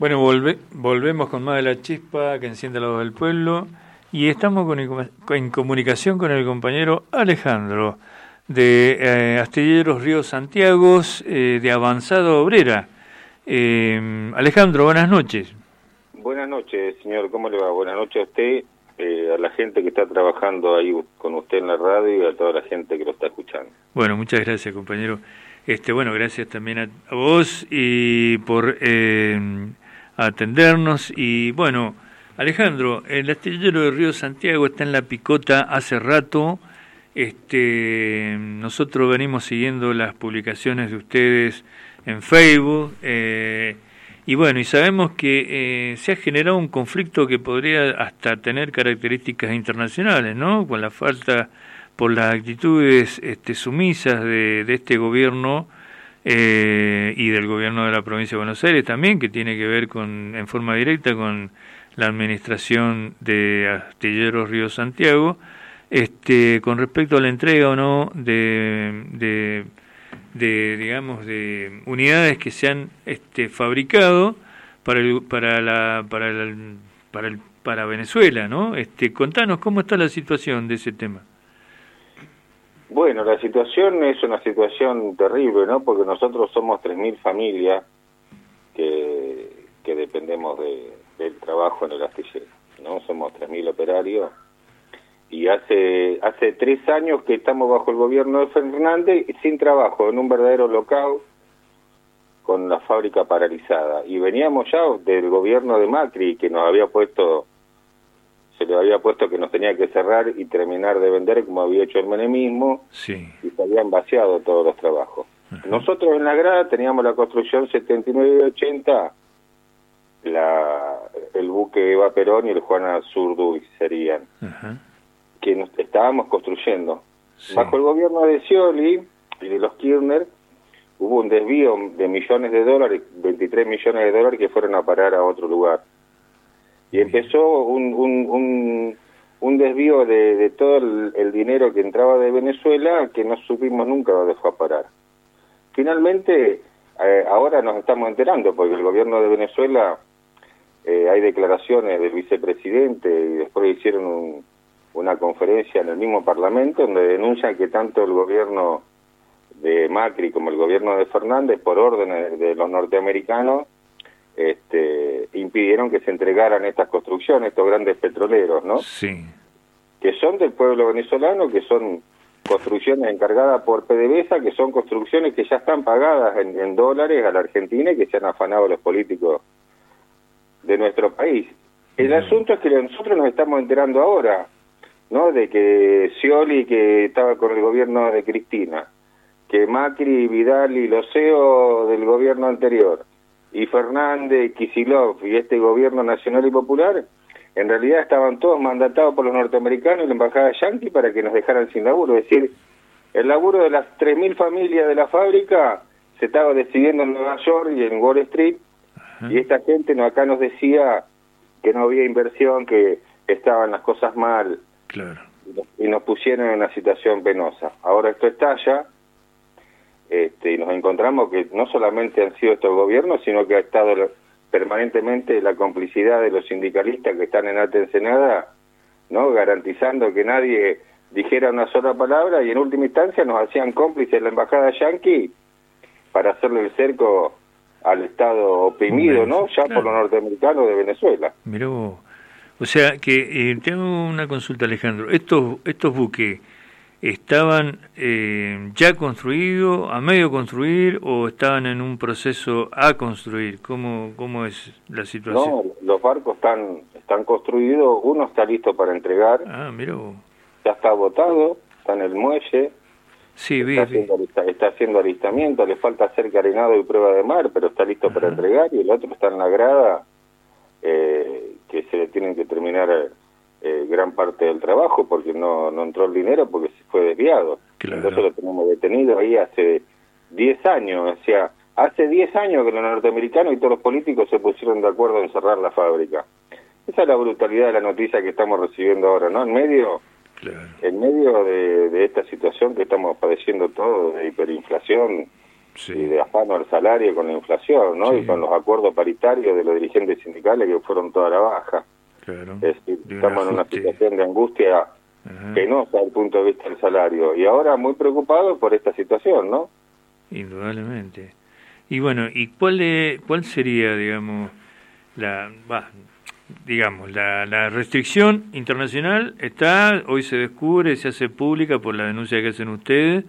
Bueno, volvemos con más de la chispa que enciende la voz del pueblo y estamos en comunicación con el compañero Alejandro de Astilleros Río Santiago, de Avanzada Obrera. Alejandro, buenas noches. Buenas noches, señor. ¿Cómo le va? Buenas noches a usted, a la gente que está trabajando ahí con usted en la radio y a toda la gente que lo está escuchando. Bueno, muchas gracias, compañero. Bueno, gracias también a vos y por atendernos. Y bueno, Alejandro, el astillero de Río Santiago está en la picota hace rato. Nosotros venimos siguiendo las publicaciones de ustedes en Facebook. Y bueno, y sabemos que se ha generado un conflicto que podría hasta tener características internacionales, ¿no? Con la falta, por las actitudes sumisas de este gobierno y del gobierno de la provincia de Buenos Aires también, que tiene que ver en forma directa con la administración de Astilleros Río Santiago, con respecto a la entrega o no de unidades que se han fabricado para Venezuela, ¿no? Contanos cómo está la situación de ese tema. Bueno, la situación es una situación terrible, ¿no? Porque nosotros somos 3.000 familias que dependemos del trabajo en el astillero, ¿no? Somos 3.000 operarios. Y hace 3 años que estamos bajo el gobierno de Fernández sin trabajo, en un verdadero lockout, con la fábrica paralizada. Y veníamos ya del gobierno de Macri, que se le había puesto que nos tenía que cerrar y terminar de vender como había hecho el menemismo, sí. Y se habían vaciado todos los trabajos. Ajá. Nosotros en la grada teníamos la construcción 79 y 80, el buque Eva Perón y el Juana Zurduy serían. Ajá. Que estábamos construyendo. Sí. Bajo el gobierno de Scioli y de los Kirchner hubo un desvío de millones de dólares, 23 millones de dólares que fueron a parar a otro lugar. Y empezó un desvío de todo el dinero que entraba de Venezuela que no supimos nunca dónde fue a parar. Finalmente, ahora nos estamos enterando porque el gobierno de Venezuela, hay declaraciones del vicepresidente y después hicieron una conferencia en el mismo Parlamento donde denuncian que tanto el gobierno de Macri como el gobierno de Fernández, por órdenes de los norteamericanos, impidieron que se entregaran estas construcciones, estos grandes petroleros, ¿no? Sí. Que son del pueblo venezolano, que son construcciones encargadas por PDVSA, que son construcciones que ya están pagadas en dólares a la Argentina y que se han afanado los políticos de nuestro país. El asunto es que nosotros nos estamos enterando ahora, ¿no? De que Scioli, que estaba con el gobierno de Cristina, que Macri, Vidal y los CEO del gobierno anterior, y Fernández, Kicillof y este gobierno nacional y popular, en realidad estaban todos mandatados por los norteamericanos y la embajada yanqui para que nos dejaran sin laburo. Es decir, el laburo de las 3.000 familias de la fábrica se estaba decidiendo en Nueva York y en Wall Street. Ajá. Y esta gente acá nos decía que no había inversión, que estaban las cosas mal. Claro. Y nos pusieron en una situación penosa. Ahora esto estalla, y nos encontramos que no solamente han sido estos gobiernos, sino que ha estado permanentemente la complicidad de los sindicalistas que están en Alta Ensenada, ¿no? Garantizando que nadie dijera una sola palabra y en última instancia nos hacían cómplices en la embajada yanqui para hacerle el cerco al Estado oprimido, ¿no? Ya claro. Por los norteamericanos de Venezuela. Mirá vos. O sea que tengo una consulta, Alejandro. Estos buques estaban ya construidos, a medio construir o estaban en un proceso a construir. ¿Cómo es la situación? No, los barcos están construidos, uno está listo para entregar. Ah, mirá vos. Ya está botado, está en el muelle. Sí, está haciendo alistamiento, le falta hacer carenado y prueba de mar, pero está listo para entregar, y el otro está en la grada, que se le tienen que terminar gran parte del trabajo porque no entró el dinero porque se fue desviado. Claro. Entonces lo tenemos detenido ahí hace 10 años, o sea, hace 10 años que los norteamericanos y todos los políticos se pusieron de acuerdo en cerrar la fábrica. Esa es la brutalidad de la noticia que estamos recibiendo ahora, ¿no? En medio de esta situación que estamos padeciendo todos, de hiperinflación, Sí. y de afano al salario con la inflación, ¿no? Sí. Y con los acuerdos paritarios de los dirigentes sindicales que fueron toda la baja. Claro. Es decir, De un estamos en una ajuste. situación de angustia Ajá. que no está desde el punto de vista del salario. Y ahora muy preocupados por esta situación, ¿no? Indudablemente. Y bueno, ¿y cuál sería, digamos, la restricción internacional? Está, hoy se descubre, se hace pública por la denuncia que hacen ustedes,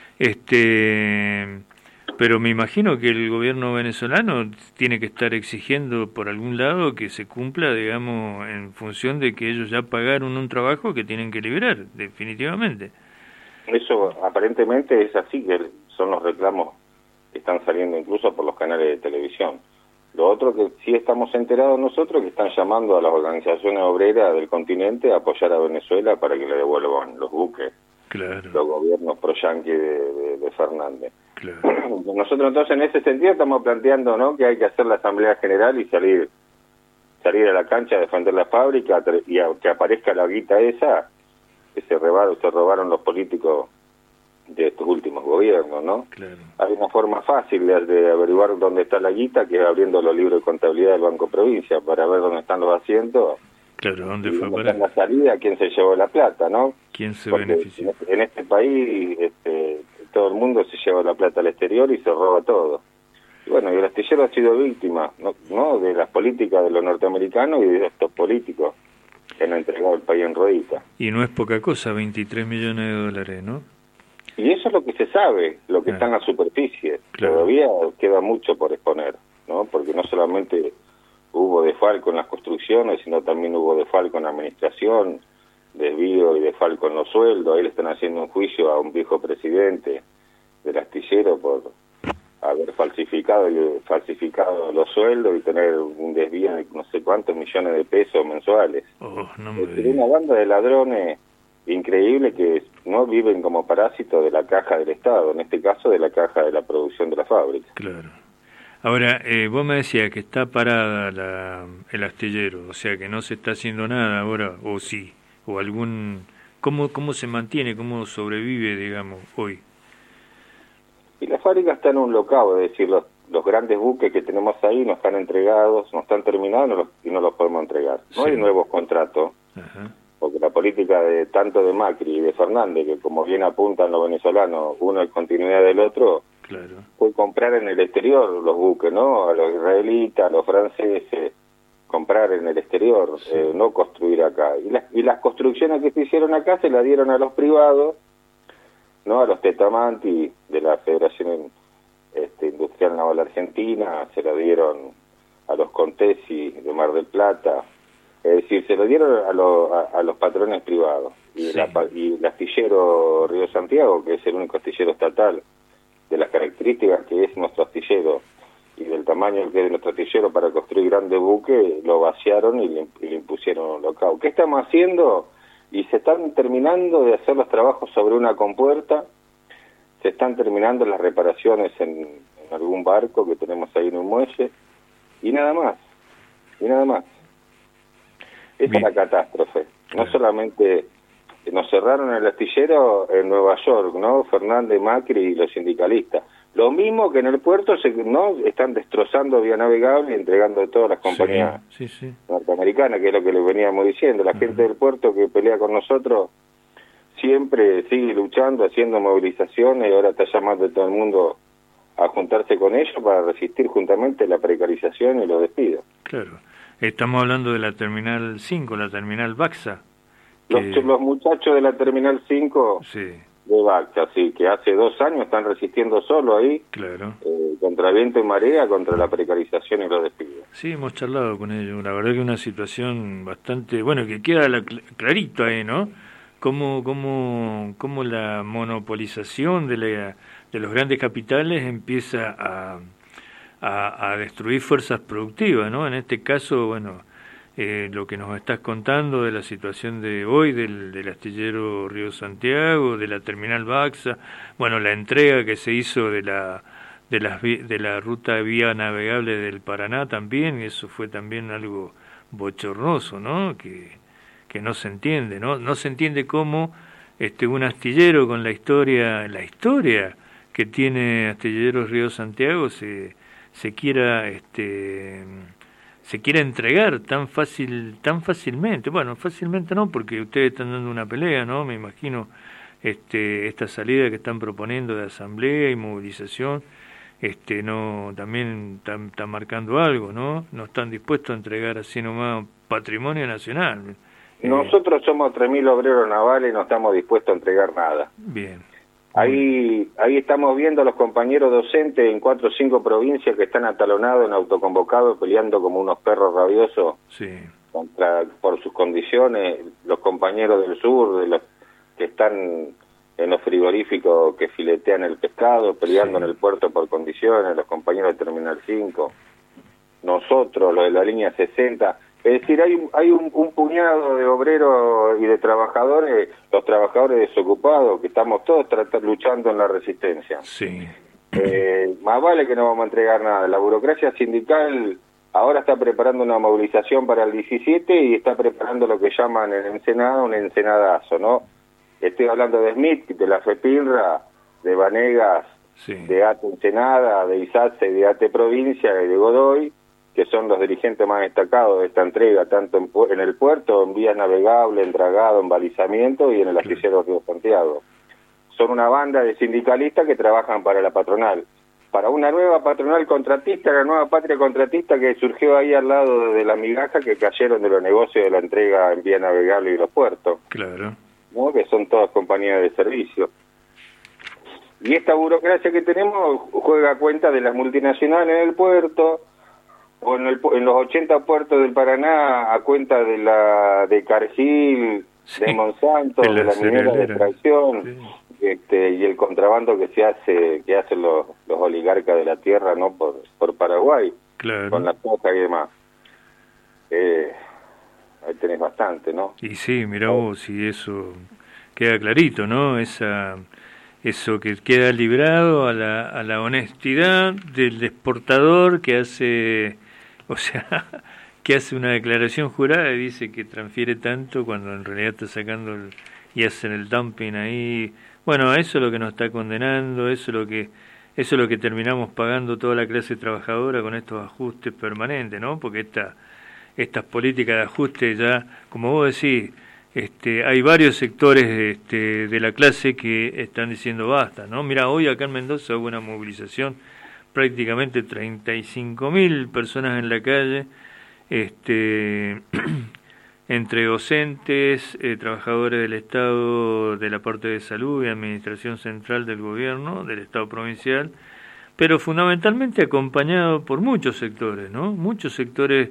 pero me imagino que el gobierno venezolano tiene que estar exigiendo por algún lado que se cumpla, digamos, en función de que ellos ya pagaron un trabajo que tienen que liberar, definitivamente. Eso aparentemente es así, que son los reclamos que están saliendo incluso por los canales de televisión. Lo otro que sí estamos enterados nosotros, que están llamando a las organizaciones obreras del continente a apoyar a Venezuela para que le devuelvan los buques, Claro, los gobiernos pro-yanqui de Fernández. claro. Nosotros entonces en ese sentido estamos planteando, ¿no?, que hay que hacer la Asamblea General y salir a la cancha a defender la fábrica y que aparezca la guita esa que se robaron los políticos de estos últimos gobiernos, ¿no? Claro. Hay una forma fácil de averiguar dónde está la guita, que es abriendo los libros de contabilidad del Banco Provincia para ver dónde están los asientos. Claro, ¿dónde Y fue a dónde está parar? la salida, quién se llevó la plata, ¿no? ¿Quién se Porque benefició? en este país todo el mundo se lleva la plata al exterior y se roba todo. Y bueno, y el astillero ha sido víctima, ¿no?, de las políticas de los norteamericanos y de estos políticos que han entregado el país en ruedita. Y no es poca cosa, 23 millones de dólares, ¿no? Y eso es lo que se sabe, lo que Ah. está en la superficie. Claro. Todavía queda mucho por exponer, ¿no? Porque no solamente hubo desfalco en las construcciones, sino también hubo desfalco en la administración, desvío y desfalco en los sueldos. Ahí le están haciendo un juicio a un viejo presidente del astillero por haber falsificado los sueldos y tener un desvío de no sé cuántos millones de pesos mensuales. Oh, no me Es digas. una banda de ladrones increíble que no viven como parásitos de la caja del Estado, en este caso de la caja de la producción de la fábrica. Claro. Ahora, vos me decías que está parada el astillero, o sea que no se está haciendo nada ahora, o sí, o algún... ¿Cómo se mantiene, cómo sobrevive, digamos, hoy? Y la fábrica está en un locao, es decir, los grandes buques que tenemos ahí no están entregados, no están terminados y no los podemos entregar. No Sí. hay nuevos contratos, Ajá. porque la política de tanto de Macri y de Fernández, que como bien apuntan los venezolanos, uno es continuidad del otro, Claro. fue comprar en el exterior los buques, ¿no? A los israelitas, a los franceses, comprar en el exterior, Sí. no construir acá. Y las construcciones que se hicieron acá se las dieron a los privados, ¿no? A los Tetamanti de la Federación Industrial Naval Argentina, se la dieron a los Contesi de Mar del Plata, es decir, se lo dieron a los patrones privados. Y, Sí. y el astillero Río Santiago, que es el único astillero estatal, de las características que es nuestro astillero y del tamaño que es de nuestro astillero para construir grandes buques, lo vaciaron y le impusieron un locao. ¿Qué estamos haciendo? Y se están terminando de hacer los trabajos sobre una compuerta, se están terminando las reparaciones en algún barco que tenemos ahí en un muelle, y nada más, Esa es la catástrofe. No solamente nos cerraron el astillero en Nueva York, ¿no? Fernández, Macri y los sindicalistas. Lo mismo que en el puerto no están destrozando vía navegable y entregando todas las compañías Sí, sí. norteamericanas, que es lo que les veníamos diciendo. La gente del puerto que pelea con nosotros siempre sigue luchando, haciendo movilizaciones, y ahora está llamando a todo el mundo a juntarse con ellos para resistir juntamente la precarización y los despidos. Claro. Estamos hablando de la Terminal 5, la Terminal Baxa. Los muchachos de la Terminal 5 Sí, de Baxa, sí, que hace 2 años están resistiendo solo ahí, claro. contra viento y marea, contra la precarización y los despidos. Sí, hemos charlado con ellos. La verdad que una situación bastante... Bueno, que queda clarito ahí, ¿no? Cómo la monopolización de los grandes capitales empieza a destruir fuerzas productivas, ¿no? En este caso, bueno, lo que nos estás contando de la situación de hoy del astillero Río Santiago, de la Terminal Baxa, bueno, la entrega que se hizo de la ruta vía navegable del Paraná también, eso fue también algo bochornoso, ¿no? Que no se entiende, ¿no? No se entiende cómo un astillero con la historia que tiene Astilleros Río Santiago se quiera entregar tan fácilmente. Bueno, fácilmente no, porque ustedes están dando una pelea, ¿no? Me imagino esta salida que están proponiendo de asamblea y movilización, no, también están marcando algo, ¿no? No están dispuestos a entregar así nomás patrimonio nacional. Nosotros somos 3.000 obreros navales y no estamos dispuestos a entregar nada. Bien. Ahí estamos viendo a los compañeros docentes en 4 o 5 provincias que están atalonados en autoconvocados, peleando como unos perros rabiosos, sí, por sus condiciones. Los compañeros del sur, de los que están en los frigoríficos que filetean el pescado, peleando sí, en el puerto por condiciones, los compañeros de Terminal 5, nosotros, los de la línea 60... Es decir, hay un puñado de obreros y de trabajadores, los trabajadores desocupados, que estamos todos luchando en la resistencia. Sí. Más vale que no vamos a entregar nada. La burocracia sindical ahora está preparando una movilización para el 17 y está preparando lo que llaman en Ensenada un ensenadazo, ¿no? Estoy hablando de Smith, de la FEPINRA, de Vanegas, sí, de ATE Ensenada, de ISATSE, de ATE Provincia y de Godoy, que son los dirigentes más destacados de esta entrega, tanto en el puerto, en vías navegables, en dragado, en balizamiento y en el astillero Río Santiago. Son una banda de sindicalistas que trabajan para la patronal, para una nueva patronal contratista, la nueva patria contratista que surgió ahí al lado de la migaja que cayeron de los negocios de la entrega en vías navegables y los puertos. Claro. ¿No? Que son todas compañías de servicio. Y esta burocracia que tenemos juega cuenta de las multinacionales en el puerto, o en los 80 puertos del Paraná a cuenta de Cargill, sí, de Monsanto, de la minera de extracción, sí, y el contrabando que hacen los oligarcas de la tierra, ¿no? por Paraguay, claro, con la coca y demás. Ahí tenés bastante, ¿no? Y sí, mirá vos, y eso queda clarito, ¿no? Eso que queda librado a la honestidad del exportador que hace, o sea, que hace una declaración jurada y dice que transfiere tanto cuando en realidad está sacando y hacen el dumping ahí. Bueno, eso es lo que nos está condenando, eso es lo que terminamos pagando toda la clase trabajadora con estos ajustes permanentes, ¿no? Porque estas políticas de ajuste ya, como vos decís, hay varios sectores de la clase que están diciendo basta, ¿no? Mira, hoy acá en Mendoza hubo una movilización, prácticamente 35.000 personas en la calle, entre docentes, trabajadores del Estado, de la parte de salud y administración central del gobierno, del Estado provincial, pero fundamentalmente acompañado por muchos sectores, ¿no? Muchos sectores,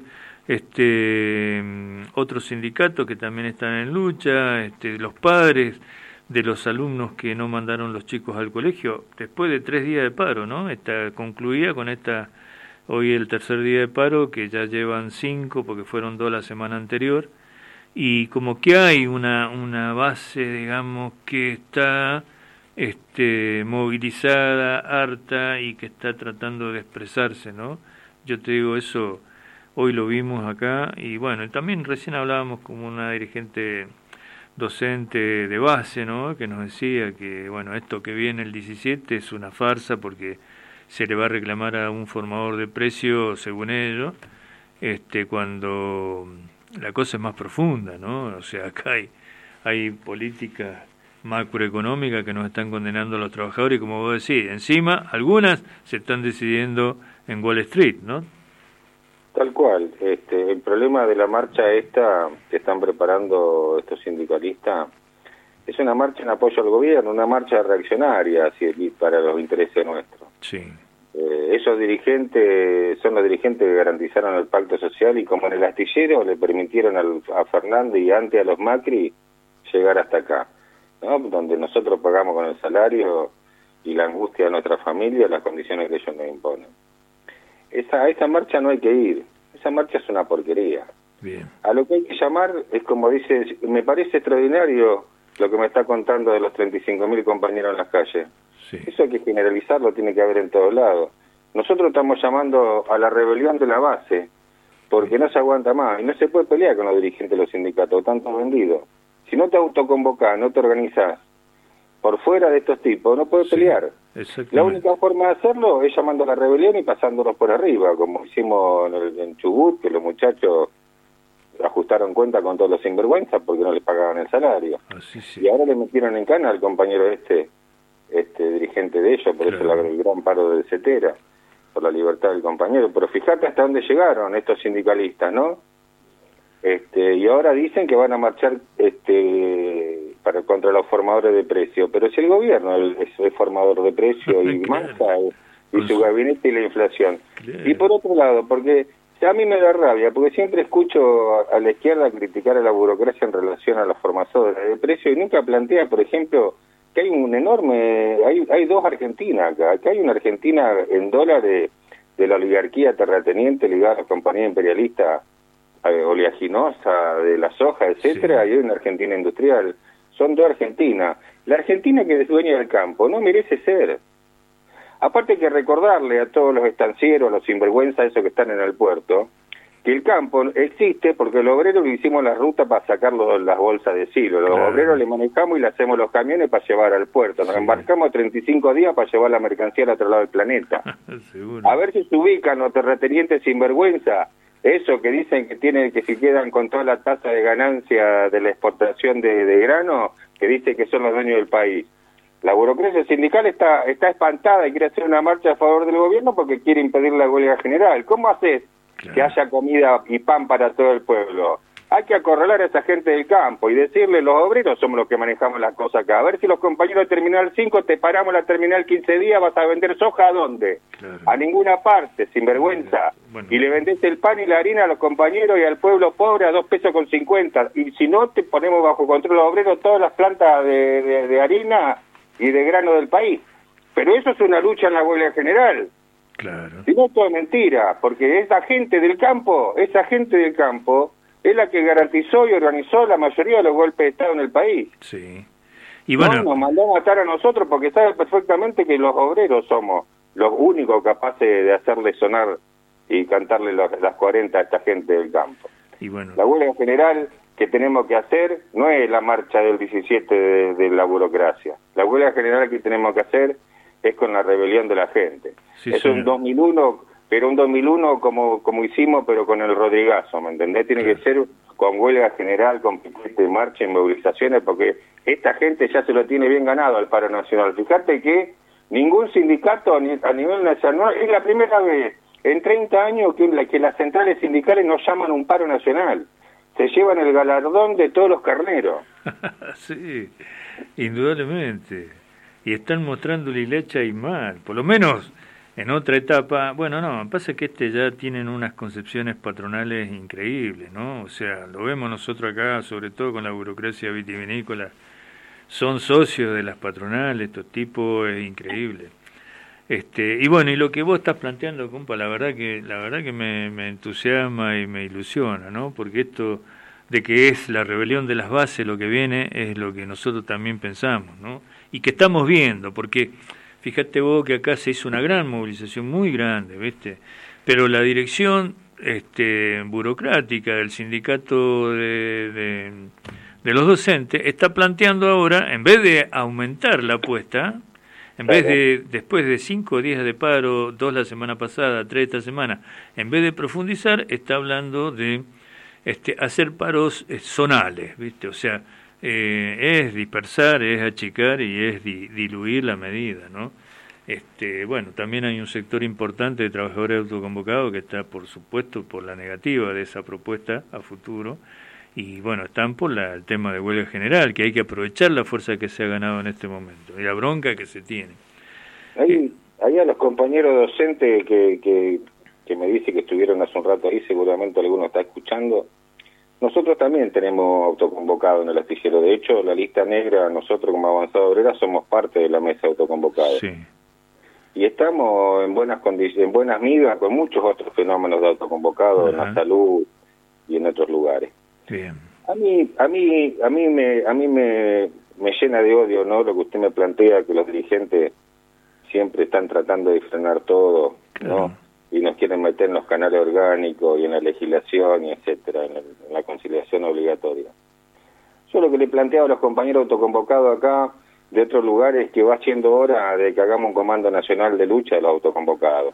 otros sindicatos que también están en lucha, los padres de los alumnos que no mandaron los chicos al colegio después de 3 días de paro, ¿no? Concluía con hoy el tercer día de paro, que ya llevan 5 porque fueron 2 la semana anterior, y como que hay una base, digamos, que está movilizada, harta y que está tratando de expresarse, ¿no? Yo te digo eso. Hoy lo vimos acá y bueno, también recién hablábamos con una dirigente docente de base, ¿no? Que nos decía que bueno, esto que viene el 17 es una farsa porque se le va a reclamar a un formador de precios, según ellos, cuando la cosa es más profunda, ¿no? O sea, acá hay políticas macroeconómicas que nos están condenando a los trabajadores y como vos decís, encima algunas se están decidiendo en Wall Street, ¿no? Tal cual. El problema de la marcha esta que están preparando estos sindicalistas es una marcha en apoyo al gobierno, una marcha reaccionaria para los intereses nuestros. Sí. Esos dirigentes son los dirigentes que garantizaron el pacto social y como en el astillero le permitieron a Fernández y antes a los Macri llegar hasta acá, ¿no? Donde nosotros pagamos con el salario y la angustia de nuestra familia las condiciones que ellos nos imponen. A esa marcha no hay que ir, esa marcha es una porquería. Bien. A lo que hay que llamar es como dice, me parece extraordinario lo que me está contando de los 35.000 compañeros en las calles. Sí. Eso hay que generalizarlo, tiene que haber en todos lados. Nosotros estamos llamando a la rebelión de la base, porque no se aguanta más, y no se puede pelear con los dirigentes de los sindicatos, tanto vendidos. Si no te autoconvocás, no te organizás por fuera de estos tipos, no puedes pelear. La única forma de hacerlo es llamando a la rebelión y pasándolos por arriba, como hicimos en Chubut, que los muchachos ajustaron cuenta con todos los sinvergüenzas porque no les pagaban el salario. Y ahora le metieron en cana al compañero este dirigente de ellos, por eso el gran paro del CETERA, por la libertad del compañero. Pero fíjate hasta dónde llegaron estos sindicalistas, ¿no? Y ahora dicen que van a marchar contra los formadores de precio, pero si el gobierno es formador de precio y mansa y su gabinete y la inflación. Y por otro lado, porque a mí me da rabia, porque siempre escucho a la izquierda criticar a la burocracia en relación a los formadores de precio y nunca plantea, por ejemplo, que hay un enorme, hay dos Argentinas acá, que hay una Argentina en dólares de la oligarquía terrateniente ligada a la compañía imperialista oleaginosa de la soja, etcétera, y hay una Argentina industrial. Son dos Argentinas. La Argentina que es dueña del campo no merece ser. Aparte hay que recordarle a todos los estancieros, a los sinvergüenzas, esos que están en el puerto, que el campo existe porque los obreros le hicimos la ruta para sacar las bolsas de silo. Los obreros le manejamos y le hacemos los camiones para llevar al puerto. Nos embarcamos 35 días para llevar la mercancía al otro lado del planeta. A ver si se ubican los terratenientes sinvergüenza. Eso que dicen que si quedan con toda la tasa de ganancia de la exportación de grano, que dice que son los dueños del país. La burocracia sindical está espantada y quiere hacer una marcha a favor del gobierno porque quiere impedir la huelga general. ¿Cómo haces que haya comida y pan para todo el pueblo? Hay que acorralar a esa gente del campo y decirle, los obreros somos los que manejamos las cosas acá. A ver si los compañeros de Terminal 5 te paramos la Terminal 15 días, vas a vender soja ¿a dónde? A ninguna parte, sin vergüenza. Y le vendés el pan y la harina a los compañeros y al pueblo pobre a 2,50 pesos. Y si no, te ponemos bajo control los obreros todas las plantas de harina y de grano del país. Pero eso es una lucha en la huelga general. Si no, todo es mentira, porque esa gente del campo es la que garantizó y organizó la mayoría de los golpes de Estado en el país. Y bueno, no nos mandó a matar a nosotros porque sabe perfectamente que los obreros somos los únicos capaces de hacerle sonar y cantarle las 40 a esta gente del campo. La huelga general que tenemos que hacer no es la marcha del 17 de la burocracia. La huelga general que tenemos que hacer es con la rebelión de la gente. Es un 2001, pero un 2001 como hicimos, pero con el Rodrigazo, ¿me entendés? Tiene que ser con huelga general, con piquete de marcha y movilizaciones, porque esta gente ya se lo tiene bien ganado al paro nacional. Fíjate que ningún sindicato a nivel nacional, es la primera vez en 30 años que las centrales sindicales nos llaman un paro nacional. Se llevan el galardón de todos los carneros. Sí, indudablemente. Y están mostrando la hilacha y mal, por lo menos en otra etapa. Bueno, no, pasa que ya tienen unas concepciones patronales increíbles, ¿no? O sea, lo vemos nosotros acá, sobre todo con la burocracia vitivinícola. Son socios de las patronales, estos tipos, es increíble. Y bueno, y lo que vos estás planteando, compa, la verdad que me entusiasma y me ilusiona, ¿no? Porque esto de que es la rebelión de las bases lo que viene es lo que nosotros también pensamos, ¿no? Y que estamos viendo, porque fíjate vos que acá se hizo una gran movilización, muy grande, ¿viste? Pero la dirección burocrática del sindicato de los docentes está planteando ahora, en vez de aumentar la apuesta, en vez de, después de 5 días de paro, 2 la semana pasada, 3 esta semana, en vez de profundizar, está hablando de hacer paros zonales, ¿viste? O sea, es dispersar, es achicar y es diluir la medida, ¿no? Bueno, también hay un sector importante de trabajadores autoconvocados que está, por supuesto, por la negativa de esa propuesta a futuro, y bueno, están por el tema de huelga general, que hay que aprovechar la fuerza que se ha ganado en este momento y la bronca que se tiene. Ahí a los compañeros docentes que me dice que estuvieron hace un rato ahí, seguramente alguno está escuchando. Nosotros también tenemos autoconvocado en el astillero. De hecho, la lista negra, nosotros como Avanzada Obrera somos parte de la mesa autoconvocada. Y estamos en buenas condiciones, en buenas migas con muchos otros fenómenos de autoconvocados en la salud y en otros lugares. Bien. A mí me llena de odio, ¿no? Lo que usted me plantea, que los dirigentes siempre están tratando de frenar todo, ¿no? Y nos quieren meter en los canales orgánicos y en la legislación y etcétera, en la conciliación obligatoria. Yo lo que le planteaba a los compañeros autoconvocados acá de otros lugares que va siendo hora de que hagamos un comando nacional de lucha de los autoconvocados,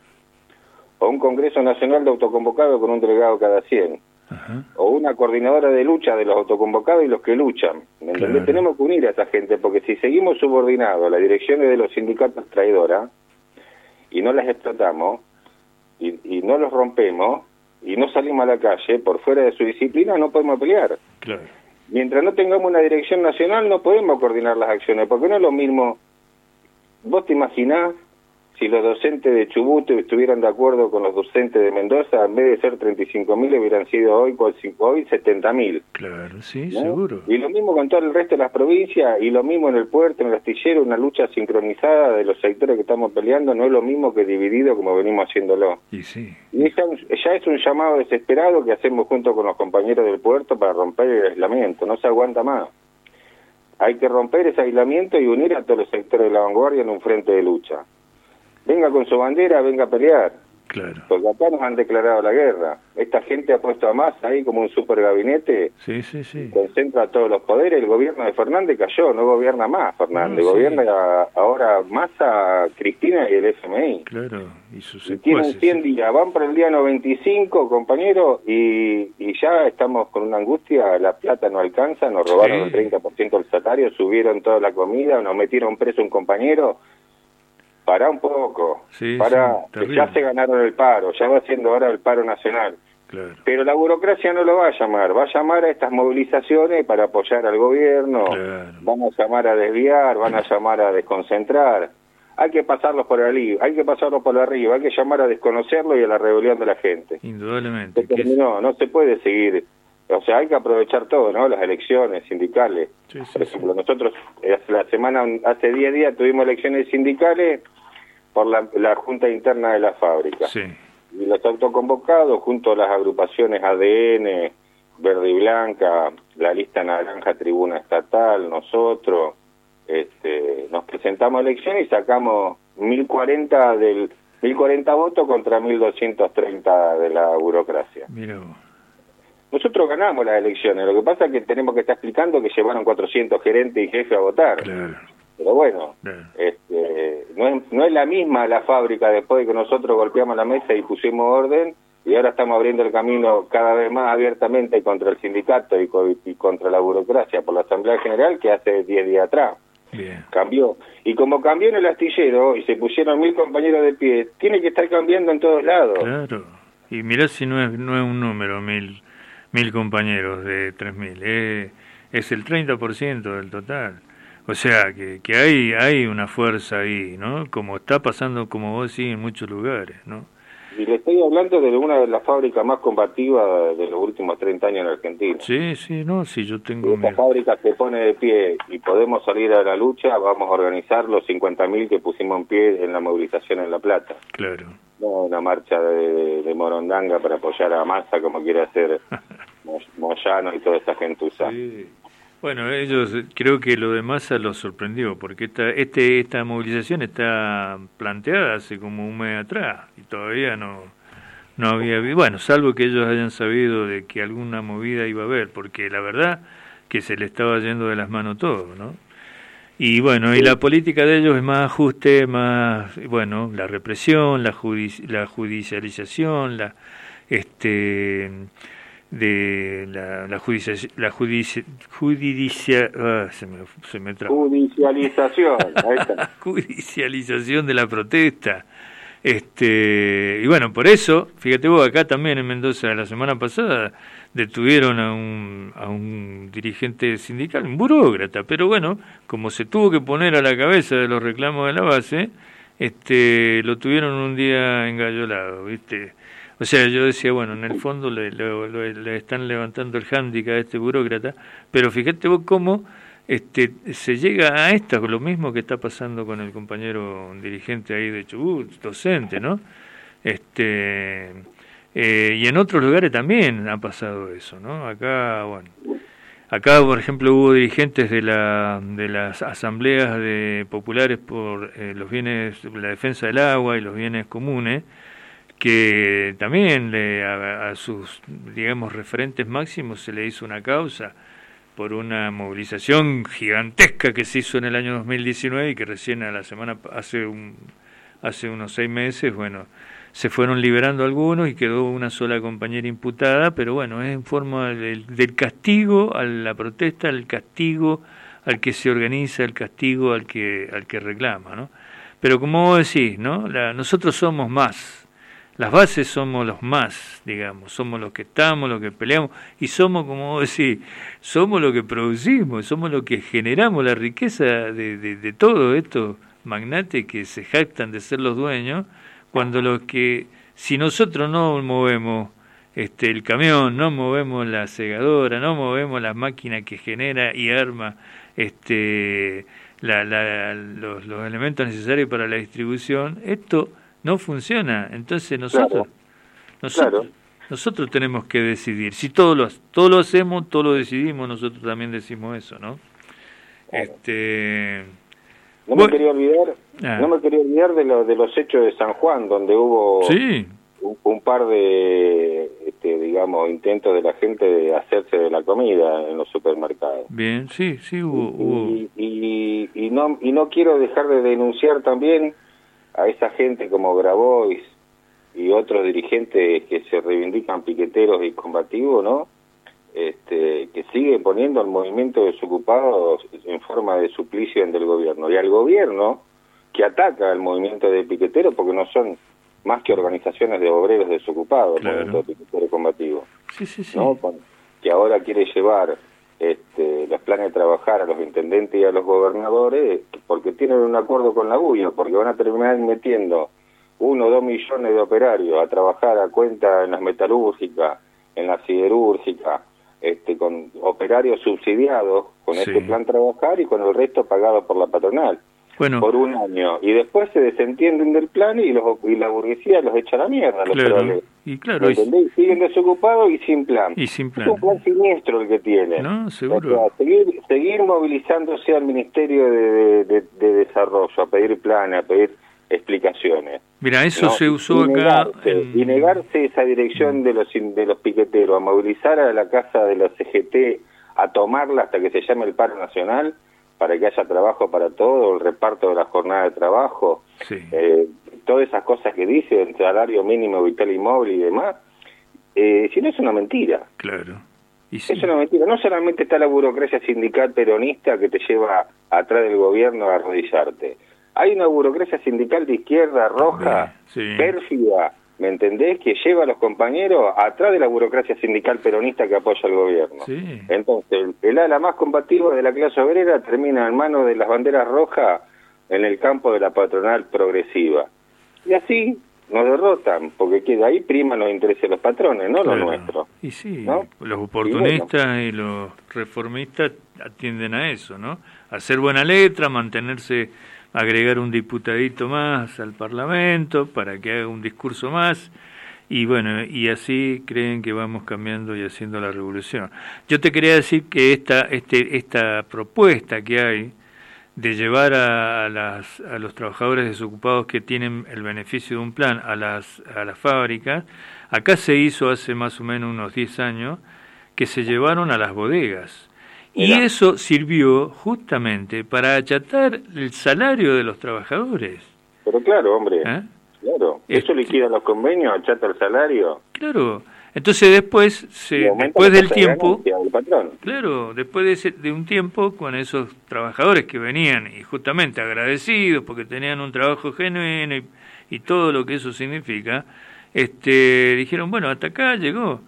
o un congreso nacional de autoconvocados con un delegado cada 100, Ajá. o una coordinadora de lucha de los autoconvocados y los que luchan. ¿Me entendés? Claro. Tenemos que unir a esa gente, porque si seguimos subordinados a las direcciones de los sindicatos traidoras y no las explotamos y no los rompemos y no salimos a la calle por fuera de su disciplina, no podemos pelear. Claro. Mientras no tengamos una dirección nacional no podemos coordinar las acciones, porque no es lo mismo. ¿Vos te imaginás si los docentes de Chubut estuvieran de acuerdo con los docentes de Mendoza? En vez de ser 35.000 hubieran sido hoy 70.000. Claro, sí, ¿no? seguro. Y lo mismo con todo el resto de las provincias, y lo mismo en el puerto, en el astillero, una lucha sincronizada de los sectores que estamos peleando, no es lo mismo que dividido como venimos haciéndolo. Y sí. Y ya es un llamado desesperado que hacemos junto con los compañeros del puerto para romper el aislamiento, no se aguanta más. Hay que romper ese aislamiento y unir a todos los sectores de la vanguardia en un frente de lucha. Venga con su bandera, venga a pelear. Claro. Porque acá nos han declarado la guerra. Esta gente ha puesto a Massa ahí como un super gabinete, Sí, sí, sí. concentra todos los poderes. El gobierno de Fernández cayó, no gobierna más Fernández, No, sí. gobierna ahora Massa, Cristina y el FMI. Claro. Y sus Y tienen secuaces. 100 días, van por el día 95, compañeros, y ya estamos con una angustia, la plata no alcanza, nos robaron Sí. el 30% del salario, subieron toda la comida, nos metieron preso un compañero. Pará un poco, Sí, pará, sí, que terrible. ya se ganaron el paro, ya va siendo ahora el paro nacional. Claro. Pero la burocracia no lo va a llamar a estas movilizaciones para apoyar al gobierno, Claro. van a llamar a desviar, van a llamar a desconcentrar. Hay que pasarlos por arriba, hay que pasarlos por arriba, hay que llamar a desconocerlo y a la rebelión de la gente. Indudablemente. Se terminó, no se puede seguir. O sea, hay que aprovechar todo, ¿no? Las elecciones sindicales. Sí, sí, Por ejemplo, nosotros hace 10 días tuvimos elecciones sindicales por la junta interna de la fábrica. Sí. Y los autoconvocados, junto a las agrupaciones ADN, Verde y Blanca, la lista naranja Tribuna Estatal, nosotros, nos presentamos a elecciones y sacamos 1040 votos contra 1230 de la burocracia. Mira vos. Nosotros ganamos las elecciones, lo que pasa es que tenemos que estar explicando que llevaron 400 gerentes y jefes a votar. Claro. Pero bueno, Claro. no es la misma la fábrica después de que nosotros golpeamos la mesa y pusimos orden, y ahora estamos abriendo el camino cada vez más abiertamente contra el sindicato y contra la burocracia por la Asamblea General, que hace 10 días atrás. Bien. Cambió. Y como cambió en el astillero y se pusieron 1000 compañeros de pie, tiene que estar cambiando en todos lados. Claro. Y mirá si no es un número, mil compañeros de 3.000. Es el 30% del total. O sea, que hay una fuerza ahí, ¿no? Como está pasando, como vos decís, en muchos lugares, ¿no? Y le estoy hablando de una de las fábricas más combativas de los últimos 30 años en Argentina. Sí, sí, no, sí, yo tengo... Si esta fábrica se pone de pie y podemos salir a la lucha, vamos a organizar los 50.000 que pusimos en pie en la movilización en La Plata. Claro. No una marcha de Morondanga para apoyar a Massa como quiere hacer Moyano y toda esa gentuza. Sí. Bueno, ellos, creo que lo de Massa los sorprendió, porque esta movilización está planteada hace como un mes atrás y todavía no había, bueno, salvo que ellos hayan sabido de que alguna movida iba a haber, porque la verdad que se le estaba yendo de las manos todo, ¿no? Y bueno, y la política de ellos es más ajuste, más, bueno, la represión, la judicialización, se me trabó. Judicialización, ahí está. Judicialización de la protesta. Y bueno, por eso, fíjate vos, acá también en Mendoza la semana pasada detuvieron a un dirigente sindical, un burócrata, pero bueno, como se tuvo que poner a la cabeza de los reclamos de la base, lo tuvieron un día engallolado, ¿viste? O sea, yo decía, bueno, en el fondo le están levantando el hándicap a este burócrata, pero fíjate vos cómo se llega a esto, lo mismo que está pasando con el compañero dirigente ahí de Chubut, docente, ¿no? Y en otros lugares también ha pasado eso, ¿no? Acá, bueno, por ejemplo, hubo dirigentes de las asambleas populares por los bienes, la defensa del agua y los bienes comunes, que también a sus, digamos, referentes máximos se le hizo una causa por una movilización gigantesca que se hizo en el año 2019 y que recién hace unos 6 meses, bueno, se fueron liberando algunos y quedó una sola compañera imputada, pero bueno, es en forma del castigo a la protesta, el castigo al que se organiza, el castigo al que reclama, ¿no? Pero como vos decís, ¿no? Nosotros somos más. Las bases somos los más, digamos, somos los que estamos, los que peleamos, y somos, como vos decís, somos lo que producimos, somos lo que generamos la riqueza de todos estos magnates que se jactan de ser los dueños, cuando si nosotros no movemos el camión, no movemos la segadora, no movemos la máquina que genera y arma los elementos necesarios para la distribución, esto no funciona. Entonces nosotros tenemos que decidir. Si todo lo hacemos, todo lo decidimos, nosotros también decimos eso, ¿no? Me quería olvidar de los hechos de San Juan, donde hubo un par de digamos, intentos de la gente de hacerse de la comida en los supermercados. Bien, sí, hubo. Y no quiero dejar de denunciar también a esa gente como Grabois y otros dirigentes que se reivindican piqueteros y combativos, ¿no? Que sigue poniendo al movimiento de desocupados en forma de suplicio ante el gobierno, y al gobierno que ataca al movimiento de piqueteros, porque no son más que organizaciones de obreros desocupados, claro. El movimiento de piqueteros combativos, ¿no? Que ahora quiere llevar los planes de trabajar a los intendentes y a los gobernadores, porque tienen un acuerdo con la UIA, porque van a terminar metiendo 1 o 2 millones de operarios a trabajar a cuenta en las metalúrgicas, en la siderúrgica, con operarios subsidiados con este plan trabajar y con el resto pagado por la patronal por un año, y después se desentienden del plan y la burguesía los echa a la mierda. Claro, siguen desocupados y sin plan. Es un plan siniestro el que tiene. No, seguro. O sea, seguir movilizándose al Ministerio de Desarrollo, a pedir planes, a pedir explicaciones. Mira, eso se usó acá. Y negarse esa dirección de los piqueteros, a movilizar a la casa de la CGT, a tomarla hasta que se llame el paro nacional, para que haya trabajo para todo, el reparto de la jornada de trabajo, todas esas cosas que dice, el salario mínimo vital y móvil y demás, si no es una mentira. Claro. Es una mentira. No solamente está la burocracia sindical peronista que te lleva atrás del gobierno a arrodillarte. Hay una burocracia sindical de izquierda, roja, pérfida, ¿me entendés? Que lleva a los compañeros atrás de la burocracia sindical peronista que apoya al gobierno. Entonces, el ala más combativa de la clase obrera termina en manos de las banderas rojas en el campo de la patronal progresiva. Y así nos derrotan, porque ahí priman los intereses de los patrones, no los nuestros. Y ¿no? Los oportunistas y los reformistas atienden a eso, ¿no? Hacer buena letra, mantenerse, agregar un diputadito más al Parlamento para que haga un discurso más, y bueno, y así creen que vamos cambiando y haciendo la revolución. Yo te quería decir que esta propuesta que hay de llevar a los trabajadores desocupados que tienen el beneficio de un plan a las fábricas, acá se hizo hace más o menos unos 10 años, que se llevaron a las bodegas. Y eso sirvió justamente para achatar el salario de los trabajadores. Pero claro, hombre, claro. Eso liquida los convenios, achata el salario. Claro. Entonces después del tiempo, claro, después de un tiempo, con esos trabajadores que venían y justamente agradecidos porque tenían un trabajo genuino y todo lo que eso significa, dijeron, bueno, hasta acá llegó.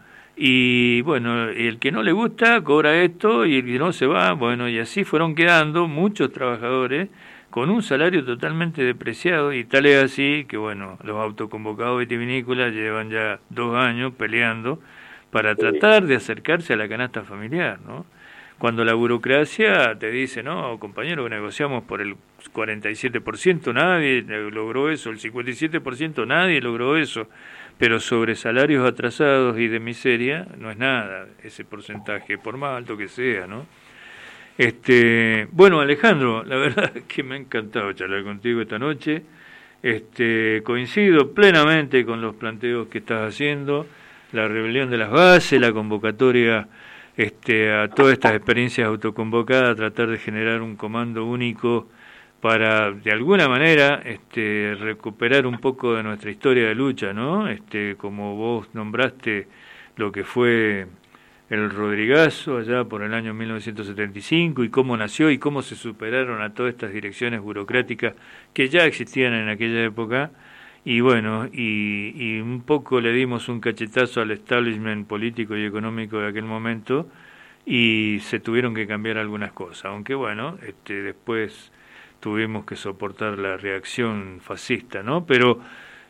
Y bueno, el que no le gusta cobra esto y el que no se va, bueno, y así fueron quedando muchos trabajadores con un salario totalmente depreciado, y tal es así que, bueno, los autoconvocados vitivinícolas llevan ya 2 años peleando para tratar de acercarse a la canasta familiar, ¿no? Cuando la burocracia te dice, no, compañero, negociamos por el 47%, nadie logró eso, el 57%, nadie logró eso. Pero sobre salarios atrasados y de miseria no es nada ese porcentaje, por más alto que sea, ¿no? Bueno, Alejandro, la verdad que me ha encantado charlar contigo esta noche. Coincido plenamente con los planteos que estás haciendo, la rebelión de las bases, la convocatoria a todas estas experiencias autoconvocadas, tratar de generar un comando único para, de alguna manera, recuperar un poco de nuestra historia de lucha, ¿no? Como vos nombraste lo que fue el Rodrigazo allá por el año 1975 y cómo nació y cómo se superaron a todas estas direcciones burocráticas que ya existían en aquella época. Y bueno, y un poco le dimos un cachetazo al establishment político y económico de aquel momento y se tuvieron que cambiar algunas cosas, aunque bueno, después tuvimos que soportar la reacción fascista, ¿no? Pero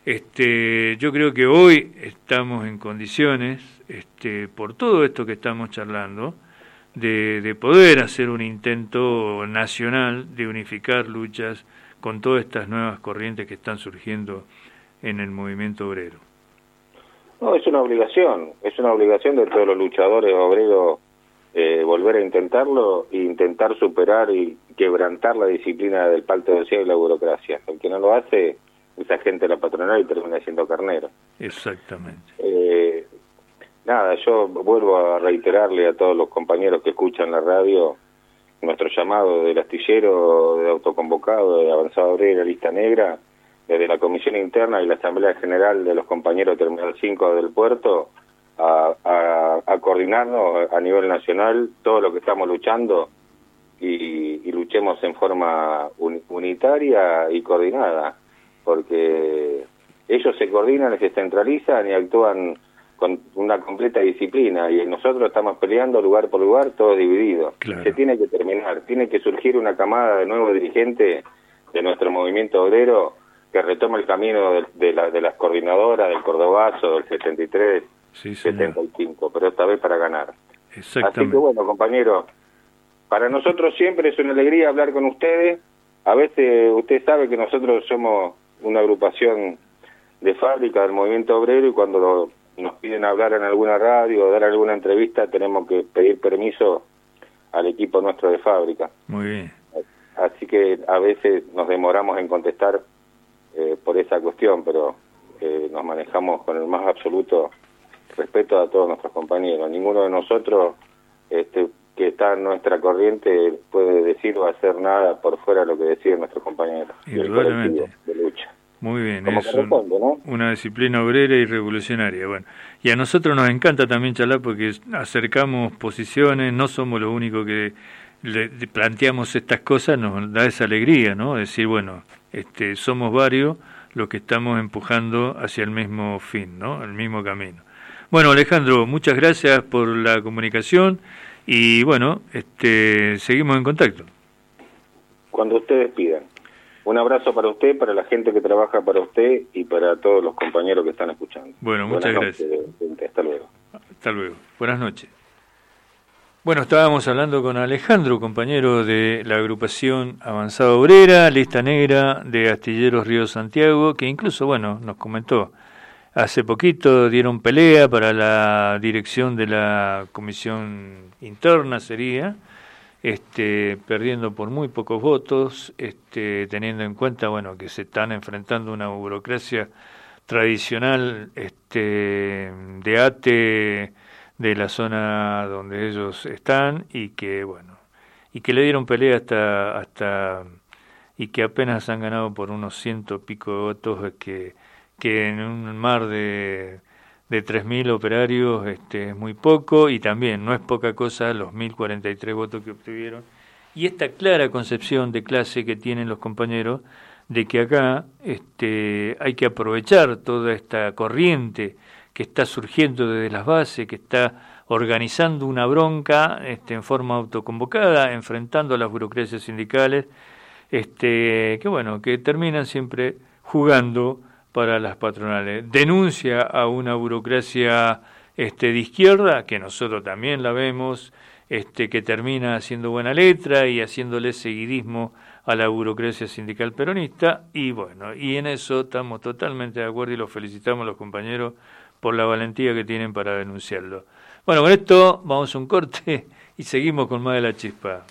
yo creo que hoy estamos en condiciones, por todo esto que estamos charlando, de poder hacer un intento nacional de unificar luchas con todas estas nuevas corrientes que están surgiendo en el movimiento obrero. No, es una obligación de todos los luchadores obreros volver a intentarlo e intentar superar y quebrantar la disciplina del pacto social y la burocracia. El que no lo hace es agente de la patronal y termina siendo carnero. Exactamente. Nada, yo vuelvo a reiterarle a todos los compañeros que escuchan la radio nuestro llamado del astillero, de autoconvocado, de avanzada obrera, lista negra, desde la Comisión Interna y la Asamblea General de los compañeros de Terminal 5 del puerto, a coordinarnos a nivel nacional todo lo que estamos luchando y luchemos en forma unitaria y coordinada, porque ellos se coordinan, se centralizan y actúan con una completa disciplina, y nosotros estamos peleando lugar por lugar, todos divididos. Claro. Se tiene que terminar, tiene que surgir una camada de nuevos dirigentes de nuestro movimiento obrero que retome el camino de las coordinadoras, del Cordobazo, del 73, sí, 75, pero esta vez para ganar. Exactamente. Así que bueno, compañeros, para nosotros siempre es una alegría hablar con ustedes. A veces usted sabe que nosotros somos una agrupación de fábrica del movimiento obrero y cuando nos piden hablar en alguna radio o dar alguna entrevista tenemos que pedir permiso al equipo nuestro de fábrica. Muy bien. Así que a veces nos demoramos en contestar por esa cuestión, pero nos manejamos con el más absoluto respeto a todos nuestros compañeros. Ninguno de nosotros que está en nuestra corriente puede decir o hacer nada por fuera de lo que deciden nuestros compañeros. Indudablemente. De lucha. Muy bien, como es ¿no? Una disciplina obrera y revolucionaria. Bueno, y a nosotros nos encanta también charlar porque acercamos posiciones, no somos los únicos que le planteamos estas cosas, nos da esa alegría, ¿no? Decir, bueno, somos varios los que estamos empujando hacia el mismo fin, ¿no? El mismo camino. Bueno, Alejandro, muchas gracias por la comunicación y bueno, seguimos en contacto. Cuando ustedes pidan. Un abrazo para usted, para la gente que trabaja para usted y para todos los compañeros que están escuchando. Bueno, muchas gracias. Hasta luego. Hasta luego. Buenas noches. Bueno, estábamos hablando con Alejandro, compañero de la agrupación Avanzada Obrera, lista negra de Astilleros Río Santiago, que incluso, bueno, nos comentó, hace poquito dieron pelea para la dirección de la comisión interna, sería, perdiendo por muy pocos votos, teniendo en cuenta, bueno, que se están enfrentando una burocracia tradicional, de ATE, de la zona donde ellos están y que bueno, y que le dieron pelea hasta y que apenas han ganado por unos 100 y pico de votos, que en un mar de 3.000 operarios es muy poco, y también no es poca cosa los 1.043 votos que obtuvieron, y esta clara concepción de clase que tienen los compañeros de que acá hay que aprovechar toda esta corriente que está surgiendo desde las bases, que está organizando una bronca en forma autoconvocada, enfrentando a las burocracias sindicales, que bueno, que terminan siempre jugando para las patronales. Denuncia a una burocracia de izquierda, que nosotros también la vemos, que termina haciendo buena letra y haciéndole seguidismo a la burocracia sindical peronista, y bueno, y en eso estamos totalmente de acuerdo y los felicitamos a los compañeros por la valentía que tienen para denunciarlo. Bueno, con esto vamos a un corte y seguimos con más de La Chispa.